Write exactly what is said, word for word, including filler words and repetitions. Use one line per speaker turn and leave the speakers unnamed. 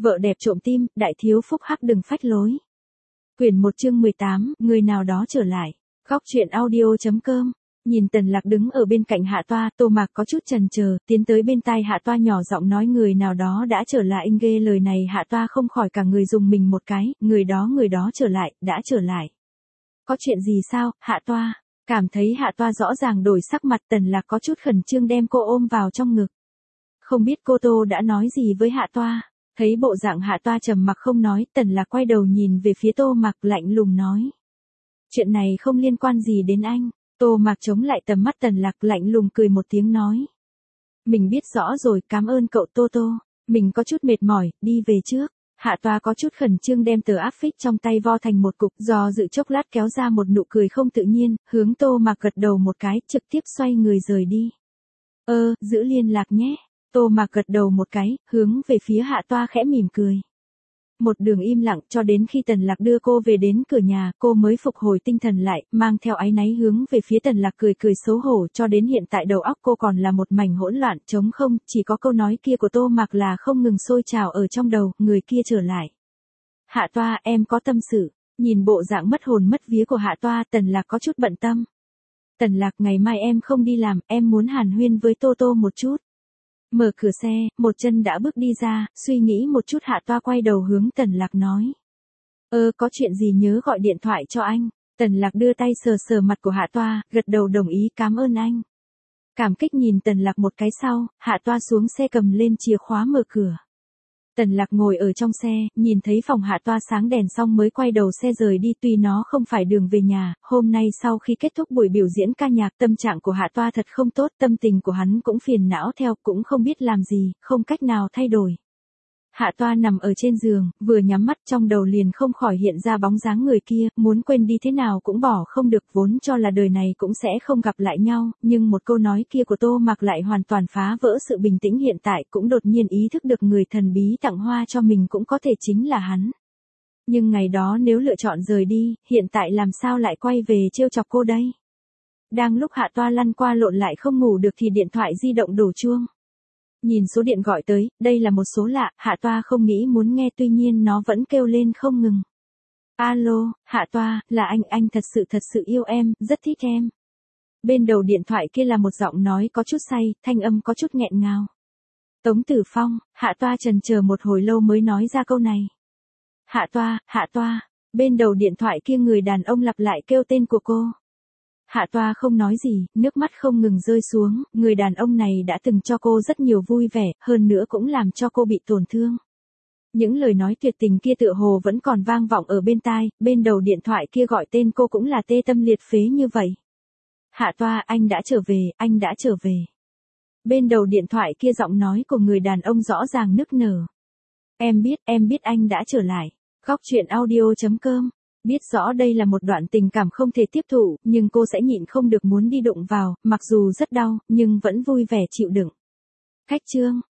Vợ đẹp trộm tim, đại thiếu phúc hắc đừng phách lối. Quyển một chương mười tám, người nào đó trở lại. Góc truyện audio.com. Nhìn Tần Lạc đứng ở bên cạnh Hạ Toa, Tô Mạc có chút chần chờ, tiến tới bên tai Hạ Toa nhỏ giọng nói người nào đó đã trở lại. Anh ghê lời này Hạ Toa không khỏi cả người dùng mình một cái, người đó người đó trở lại, đã trở lại. Có chuyện gì sao, Hạ Toa? Cảm thấy Hạ Toa rõ ràng đổi sắc mặt, Tần Lạc có chút khẩn trương đem cô ôm vào trong ngực. Không biết cô Tô đã nói gì với Hạ Toa? Thấy bộ dạng Hạ Toa trầm mặc không nói, Tần Lạc quay đầu nhìn về phía Tô Mạc lạnh lùng nói. Chuyện này không liên quan gì đến anh. Tô Mạc chống lại tầm mắt Tần Lạc lạnh lùng cười một tiếng nói. Mình biết rõ rồi, cảm ơn cậu Tô Tô. Mình có chút mệt mỏi, đi về trước. Hạ Toa có chút khẩn trương đem tờ áp phích trong tay vo thành một cục, do dự chốc lát kéo ra một nụ cười không tự nhiên, hướng Tô Mạc gật đầu một cái, trực tiếp xoay người rời đi. Ơ, giữ liên lạc nhé. Tô Mạc gật đầu một cái, hướng về phía Hạ Toa khẽ mỉm cười. Một đường im lặng cho đến khi Tần Lạc đưa cô về đến cửa nhà, cô mới phục hồi tinh thần lại, mang theo áy náy hướng về phía Tần Lạc cười cười xấu hổ, cho đến hiện tại đầu óc cô còn là một mảnh hỗn loạn, trống không, chỉ có câu nói kia của Tô Mạc là không ngừng sôi trào ở trong đầu, người kia trở lại. Hạ Toa, em có tâm sự. Nhìn bộ dạng mất hồn mất vía của Hạ Toa, Tần Lạc có chút bận tâm. Tần Lạc, ngày mai em không đi làm, em muốn hàn huyên với Tô Tô một chút. Mở cửa xe, một chân đã bước đi ra, suy nghĩ một chút Hạ Toa quay đầu hướng Tần Lạc nói. Ơ, có chuyện gì nhớ gọi điện thoại cho anh. Tần Lạc đưa tay sờ sờ mặt của Hạ Toa, gật đầu đồng ý, cảm ơn anh. Cảm kích nhìn Tần Lạc một cái sau, Hạ Toa xuống xe cầm lên chìa khóa mở cửa. Tần Lạc ngồi ở trong xe, nhìn thấy phòng Hạ Toa sáng đèn xong mới quay đầu xe rời đi, tuy nó không phải đường về nhà, hôm nay sau khi kết thúc buổi biểu diễn ca nhạc, tâm trạng của Hạ Toa thật không tốt, tâm tình của hắn cũng phiền não theo, cũng không biết làm gì, không cách nào thay đổi. Hạ Toa nằm ở trên giường, vừa nhắm mắt trong đầu liền không khỏi hiện ra bóng dáng người kia, muốn quên đi thế nào cũng bỏ không được, vốn cho là đời này cũng sẽ không gặp lại nhau, nhưng một câu nói kia của Tô Mạc lại hoàn toàn phá vỡ sự bình tĩnh hiện tại, cũng đột nhiên ý thức được người thần bí tặng hoa cho mình cũng có thể chính là hắn. Nhưng ngày đó nếu lựa chọn rời đi, hiện tại làm sao lại quay về trêu chọc cô đây? Đang lúc Hạ Toa lăn qua lộn lại không ngủ được thì điện thoại di động đổ chuông. Nhìn số điện gọi tới, đây là một số lạ, Hạ Toa không nghĩ muốn nghe tuy nhiên nó vẫn kêu lên không ngừng. Alo, Hạ Toa, là anh, anh thật sự thật sự yêu em, rất thích em. Bên đầu điện thoại kia là một giọng nói có chút say, thanh âm có chút nghẹn ngào. Tống Tử Phong. Hạ Toa chần chờ một hồi lâu mới nói ra câu này. Hạ Toa, Hạ Toa. Bên đầu điện thoại kia người đàn ông lặp lại kêu tên của cô. Hạ Toa không nói gì, nước mắt không ngừng rơi xuống, người đàn ông này đã từng cho cô rất nhiều vui vẻ, hơn nữa cũng làm cho cô bị tổn thương. Những lời nói tuyệt tình kia tựa hồ vẫn còn vang vọng ở bên tai, bên đầu điện thoại kia gọi tên cô cũng là tê tâm liệt phế như vậy. Hạ Toa, anh đã trở về, anh đã trở về. Bên đầu điện thoại kia giọng nói của người đàn ông rõ ràng nức nở. Em biết, em biết anh đã trở lại. Góc truyện audio.com. Biết rõ đây là một đoạn tình cảm không thể tiếp thụ, nhưng cô sẽ nhịn không được muốn đi đụng vào, mặc dù rất đau, nhưng vẫn vui vẻ chịu đựng. Khách chương.